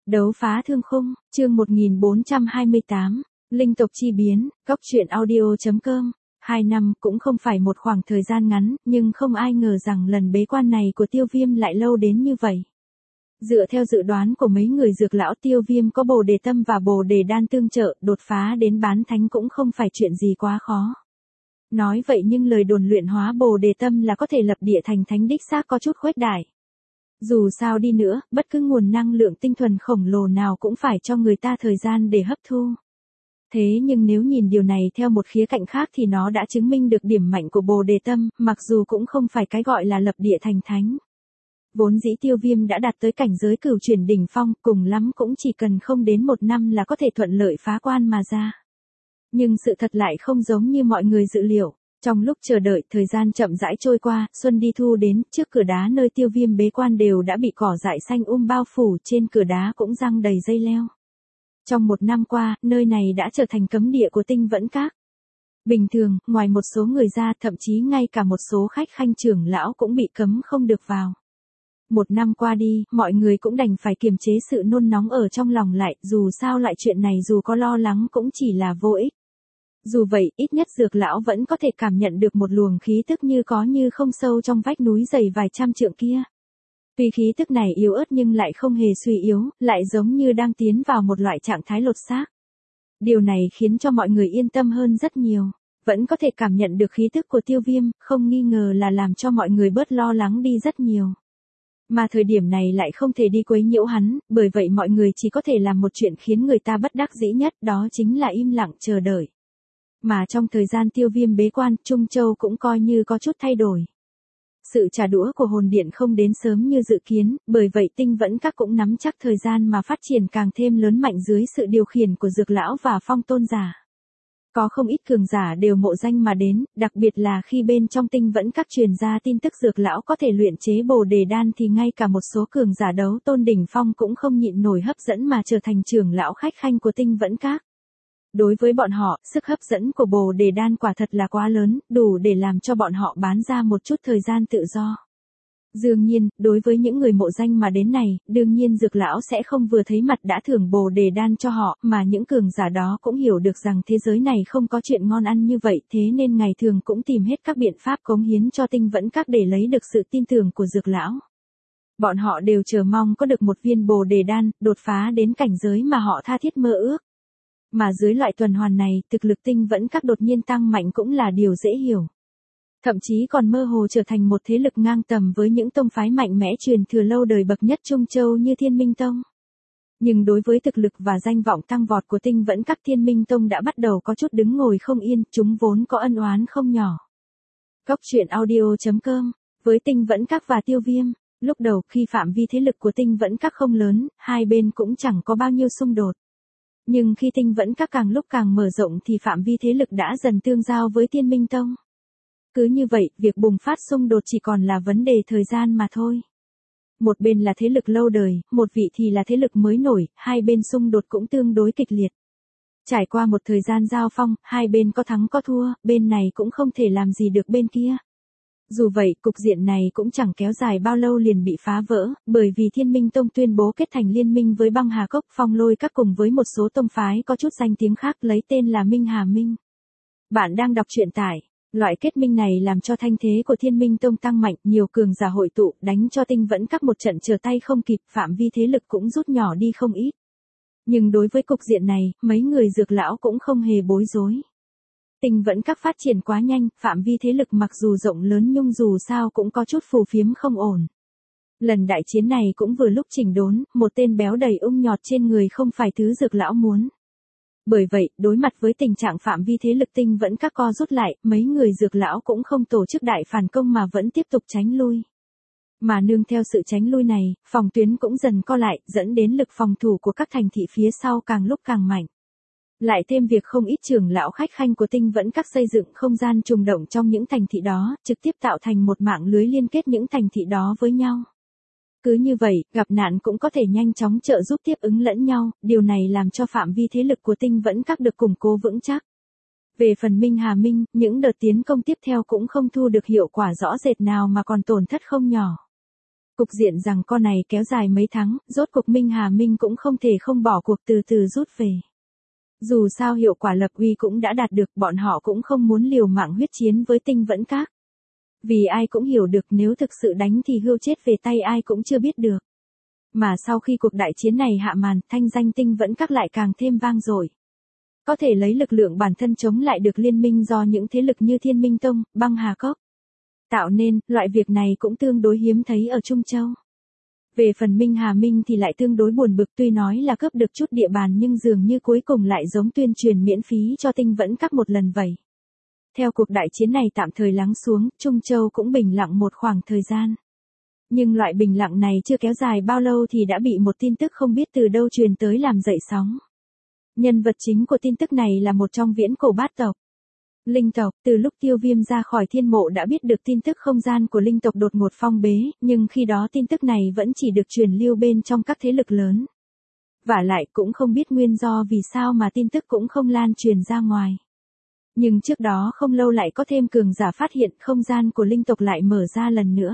Đấu phá thương khung, chương 1428, linh tộc chi biến, góc truyện audio.com. 2 năm cũng không phải một khoảng thời gian ngắn, nhưng không ai ngờ rằng lần bế quan này của Tiêu Viêm lại lâu đến như vậy. Dựa theo dự đoán của mấy người dược lão, Tiêu Viêm có bồ đề tâm và bồ đề đan tương trợ, đột phá đến bán thánh cũng không phải chuyện gì quá khó. Nói vậy nhưng lời đồn luyện hóa bồ đề tâm là có thể lập địa thành thánh đích xác có chút khuếch đại. Dù sao đi nữa, bất cứ nguồn năng lượng tinh thuần khổng lồ nào cũng phải cho người ta thời gian để hấp thu. Thế nhưng nếu nhìn điều này theo một khía cạnh khác thì nó đã chứng minh được điểm mạnh của bồ đề tâm, mặc dù cũng không phải cái gọi là lập địa thành thánh. Vốn dĩ Tiêu Viêm đã đạt tới cảnh giới cửu chuyển đỉnh phong, cùng lắm cũng chỉ cần không đến 1 năm là có thể thuận lợi phá quan mà ra. Nhưng sự thật lại không giống như mọi người dự liệu. Trong lúc chờ đợi, thời gian chậm rãi trôi qua, xuân đi thu đến, trước cửa đá nơi Tiêu Viêm bế quan đều đã bị cỏ dại xanh bao phủ, trên cửa đá cũng giăng đầy dây leo. Trong 1 năm qua, nơi này đã trở thành cấm địa của Tinh Vẫn Các. Bình thường, ngoài một số người ra, thậm chí ngay cả một số khách khanh trưởng lão cũng bị cấm không được vào. 1 năm qua đi, mọi người cũng đành phải kiềm chế sự nôn nóng ở trong lòng lại, dù sao lại chuyện này dù có lo lắng cũng chỉ là vô ích. Dù vậy, ít nhất dược lão vẫn có thể cảm nhận được một luồng khí tức như có như không sâu trong vách núi dày vài trăm trượng kia. Tuy khí tức này yếu ớt nhưng lại không hề suy yếu, lại giống như đang tiến vào một loại trạng thái lột xác. Điều này khiến cho mọi người yên tâm hơn rất nhiều. Vẫn có thể cảm nhận được khí tức của Tiêu Viêm, không nghi ngờ là làm cho mọi người bớt lo lắng đi rất nhiều. Mà thời điểm này lại không thể đi quấy nhiễu hắn, bởi vậy mọi người chỉ có thể làm một chuyện khiến người ta bất đắc dĩ nhất, đó chính là im lặng chờ đợi. Mà trong thời gian Tiêu Viêm bế quan, Trung Châu cũng coi như có chút thay đổi. Sự trả đũa của hồn điện không đến sớm như dự kiến, bởi vậy Tinh Vẫn Các cũng nắm chắc thời gian mà phát triển càng thêm lớn mạnh dưới sự điều khiển của dược lão và phong tôn giả. Có không ít cường giả đều mộ danh mà đến, đặc biệt là khi bên trong Tinh Vẫn Các truyền ra tin tức dược lão có thể luyện chế bồ đề đan thì ngay cả một số cường giả đấu tôn đỉnh phong cũng không nhịn nổi hấp dẫn mà trở thành trưởng lão khách khanh của Tinh Vẫn Các. Đối với bọn họ, sức hấp dẫn của bồ đề đan quả thật là quá lớn, đủ để làm cho bọn họ bán ra một chút thời gian tự do. Dường nhiên, đối với những người mộ danh mà đến này, đương nhiên dược lão sẽ không vừa thấy mặt đã thưởng bồ đề đan cho họ, mà những cường giả đó cũng hiểu được rằng thế giới này không có chuyện ngon ăn như vậy, thế nên ngày thường cũng tìm hết các biện pháp cống hiến cho Tinh Vẫn Các để lấy được sự tin tưởng của dược lão. Bọn họ đều chờ mong có được một viên bồ đề đan, đột phá đến cảnh giới mà họ tha thiết mơ ước. Mà dưới loại tuần hoàn này, thực lực Tinh Vẫn Các đột nhiên tăng mạnh cũng là điều dễ hiểu. Thậm chí còn mơ hồ trở thành một thế lực ngang tầm với những tông phái mạnh mẽ truyền thừa lâu đời bậc nhất Trung Châu như Thiên Minh Tông. Nhưng đối với thực lực và danh vọng tăng vọt của Tinh Vẫn Các, Thiên Minh Tông đã bắt đầu có chút đứng ngồi không yên, chúng vốn có ân oán không nhỏ. Góc truyện audio.com. Với Tinh Vẫn Các và Tiêu Viêm, lúc đầu khi phạm vi thế lực của Tinh Vẫn Các không lớn, hai bên cũng chẳng có bao nhiêu xung đột. Nhưng khi Tinh Vẫn Các càng lúc càng mở rộng thì phạm vi thế lực đã dần tương giao với Thiên Minh Tông. Cứ như vậy, việc bùng phát xung đột chỉ còn là vấn đề thời gian mà thôi. Một bên là thế lực lâu đời, một vị thì là thế lực mới nổi, hai bên xung đột cũng tương đối kịch liệt. Trải qua một thời gian giao phong, hai bên có thắng có thua, bên này cũng không thể làm gì được bên kia. Dù vậy, cục diện này cũng chẳng kéo dài bao lâu liền bị phá vỡ, bởi vì Thiên Minh Tông tuyên bố kết thành liên minh với Băng Hà Cốc, Phong Lôi Các cùng với một số tông phái có chút danh tiếng khác lấy tên là Minh Hà Minh. Bạn đang đọc truyện tại. Loại kết minh này làm cho thanh thế của Thiên Minh Tông tăng mạnh, nhiều cường giả hội tụ, đánh cho Tinh Vẫn Các một trận trở tay không kịp, phạm vi thế lực cũng rút nhỏ đi không ít. Nhưng đối với cục diện này, mấy người dược lão cũng không hề bối rối. Tinh Vẫn Các phát triển quá nhanh, phạm vi thế lực mặc dù rộng lớn nhưng dù sao cũng có chút phù phiếm không ổn. Lần đại chiến này cũng vừa lúc chỉnh đốn, một tên béo đầy nhọt trên người không phải thứ dược lão muốn. Bởi vậy, đối mặt với tình trạng phạm vi thế lực Tinh Vẫn Các co rút lại, mấy người dược lão cũng không tổ chức đại phản công mà vẫn tiếp tục tránh lui. Mà nương theo sự tránh lui này, phòng tuyến cũng dần co lại, dẫn đến lực phòng thủ của các thành thị phía sau càng lúc càng mạnh. Lại thêm việc không ít trưởng lão khách khanh của Tinh Vẫn Các xây dựng không gian trùng động trong những thành thị đó, trực tiếp tạo thành một mạng lưới liên kết những thành thị đó với nhau. Cứ như vậy, gặp nạn cũng có thể nhanh chóng trợ giúp tiếp ứng lẫn nhau, điều này làm cho phạm vi thế lực của Tinh Vẫn Các được củng cố vững chắc. Về phần Minh Hà Minh, những đợt tiến công tiếp theo cũng không thu được hiệu quả rõ rệt nào mà còn tổn thất không nhỏ. Cục diện rằng con này kéo dài mấy tháng, rốt cục Minh Hà Minh cũng không thể không bỏ cuộc từ từ rút về. Dù sao hiệu quả lập uy cũng đã đạt được, bọn họ cũng không muốn liều mạng huyết chiến với Tinh Vẫn Các. Vì ai cũng hiểu được nếu thực sự đánh thì hươu chết về tay ai cũng chưa biết được. Mà sau khi cuộc đại chiến này hạ màn, thanh danh Tinh Vẫn Các lại càng thêm vang dội. Có thể lấy lực lượng bản thân chống lại được liên minh do những thế lực như Thiên Minh Tông, Băng Hà Cốc tạo nên, loại việc này cũng tương đối hiếm thấy ở Trung Châu. Về phần Minh Hà Minh thì lại tương đối buồn bực, tuy nói là cướp được chút địa bàn nhưng dường như cuối cùng lại giống tuyên truyền miễn phí cho Tinh Vẫn Các một lần vậy. Theo cuộc đại chiến này tạm thời lắng xuống, Trung Châu cũng bình lặng một khoảng thời gian. Nhưng loại bình lặng này chưa kéo dài bao lâu thì đã bị một tin tức không biết từ đâu truyền tới làm dậy sóng. Nhân vật chính của tin tức này là một trong viễn cổ bát tộc. Linh tộc. Từ lúc Tiêu Viêm ra khỏi thiên mộ đã biết được tin tức không gian của linh tộc đột ngột phong bế, nhưng khi đó tin tức này vẫn chỉ được truyền lưu bên trong các thế lực lớn. Vả lại cũng không biết nguyên do vì sao mà tin tức cũng không lan truyền ra ngoài. Nhưng trước đó không lâu lại có thêm cường giả phát hiện không gian của linh tộc lại mở ra lần nữa.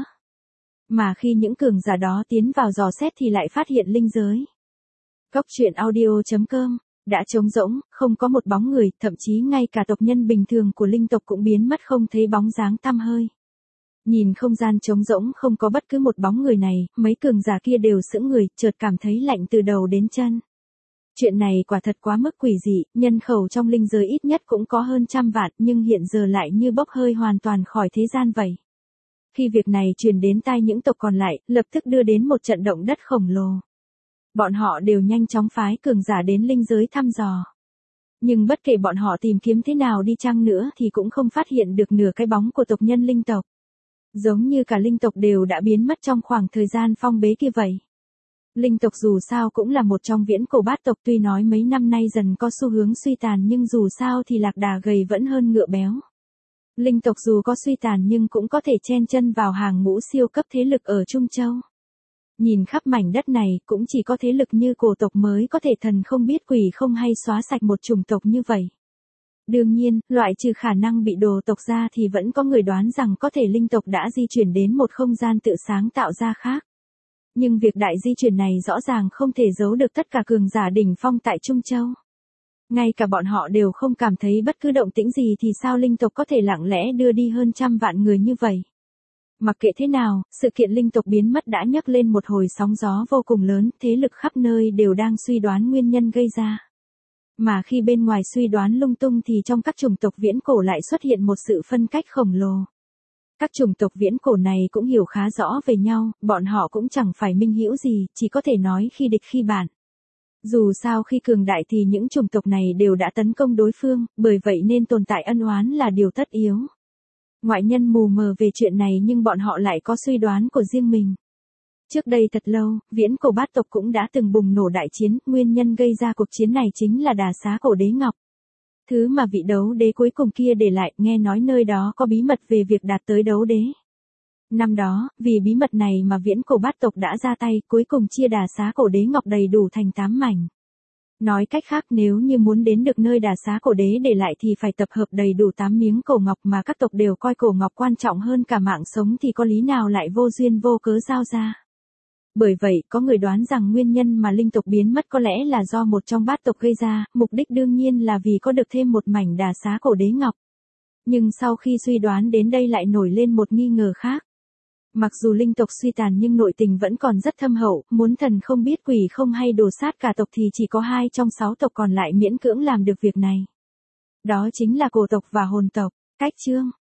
Mà khi những cường giả đó tiến vào dò xét thì lại phát hiện linh giới. Cốc truyện audio.com đã trống rỗng, không có một bóng người, thậm chí ngay cả tộc nhân bình thường của linh tộc cũng biến mất không thấy bóng dáng tăm hơi. Nhìn không gian trống rỗng không có bất cứ một bóng người này, mấy cường giả kia đều sững người, chợt cảm thấy lạnh từ đầu đến chân. Chuyện này quả thật quá mức quỷ dị, nhân khẩu trong linh giới ít nhất cũng có hơn 100 vạn nhưng hiện giờ lại như bốc hơi hoàn toàn khỏi thế gian vậy. Khi việc này truyền đến tai những tộc còn lại, lập tức đưa đến một trận động đất khổng lồ. Bọn họ đều nhanh chóng phái cường giả đến linh giới thăm dò. Nhưng bất kể bọn họ tìm kiếm thế nào đi chăng nữa thì cũng không phát hiện được nửa cái bóng của tộc nhân linh tộc. Giống như cả linh tộc đều đã biến mất trong khoảng thời gian phong bế kia vậy. Linh tộc dù sao cũng là một trong viễn cổ bát tộc, tuy nói mấy năm nay dần có xu hướng suy tàn nhưng dù sao thì lạc đà gầy vẫn hơn ngựa béo. Linh tộc dù có suy tàn nhưng cũng có thể chen chân vào hàng ngũ siêu cấp thế lực ở Trung Châu. Nhìn khắp mảnh đất này cũng chỉ có thế lực như cổ tộc mới có thể thần không biết quỷ không hay xóa sạch một chủng tộc như vậy. Đương nhiên, loại trừ khả năng bị đồ tộc ra thì vẫn có người đoán rằng có thể linh tộc đã di chuyển đến một không gian tự sáng tạo ra khác. Nhưng việc đại di chuyển này rõ ràng không thể giấu được tất cả cường giả đỉnh phong tại Trung Châu. Ngay cả bọn họ đều không cảm thấy bất cứ động tĩnh gì thì sao linh tộc có thể lặng lẽ đưa đi hơn 100 vạn người như vậy. Mặc kệ thế nào, sự kiện linh tộc biến mất đã nhấc lên một hồi sóng gió vô cùng lớn, thế lực khắp nơi đều đang suy đoán nguyên nhân gây ra. Mà khi bên ngoài suy đoán lung tung thì trong các chủng tộc viễn cổ lại xuất hiện một sự phân cách khổng lồ. Các chủng tộc viễn cổ này cũng hiểu khá rõ về nhau, bọn họ cũng chẳng phải minh hữu gì, chỉ có thể nói khi địch khi bạn. Dù sao khi cường đại thì những chủng tộc này đều đã tấn công đối phương, bởi vậy nên tồn tại ân oán là điều tất yếu. Ngoại nhân mù mờ về chuyện này nhưng bọn họ lại có suy đoán của riêng mình. Trước đây thật lâu, viễn cổ bát tộc cũng đã từng bùng nổ đại chiến, nguyên nhân gây ra cuộc chiến này chính là đà xá cổ đế ngọc. Thứ mà vị đấu đế cuối cùng kia để lại, nghe nói nơi đó có bí mật về việc đạt tới đấu đế. Năm đó, vì bí mật này mà viễn cổ bát tộc đã ra tay, cuối cùng chia đà xá cổ đế ngọc đầy đủ thành 8 mảnh. Nói cách khác nếu như muốn đến được nơi đà xá cổ đế để lại thì phải tập hợp đầy đủ 8 miếng cổ ngọc mà các tộc đều coi cổ ngọc quan trọng hơn cả mạng sống thì có lý nào lại vô duyên vô cớ giao ra. Bởi vậy, có người đoán rằng nguyên nhân mà linh tộc biến mất có lẽ là do một trong bát tộc gây ra, mục đích đương nhiên là vì có được thêm một mảnh đà xá cổ đế ngọc. Nhưng sau khi suy đoán đến đây lại nổi lên một nghi ngờ khác. Mặc dù linh tộc suy tàn nhưng nội tình vẫn còn rất thâm hậu, muốn thần không biết quỷ không hay đổ sát cả tộc thì chỉ có 2 trong 6 tộc còn lại miễn cưỡng làm được việc này. Đó chính là cổ tộc và hồn tộc. Cách chương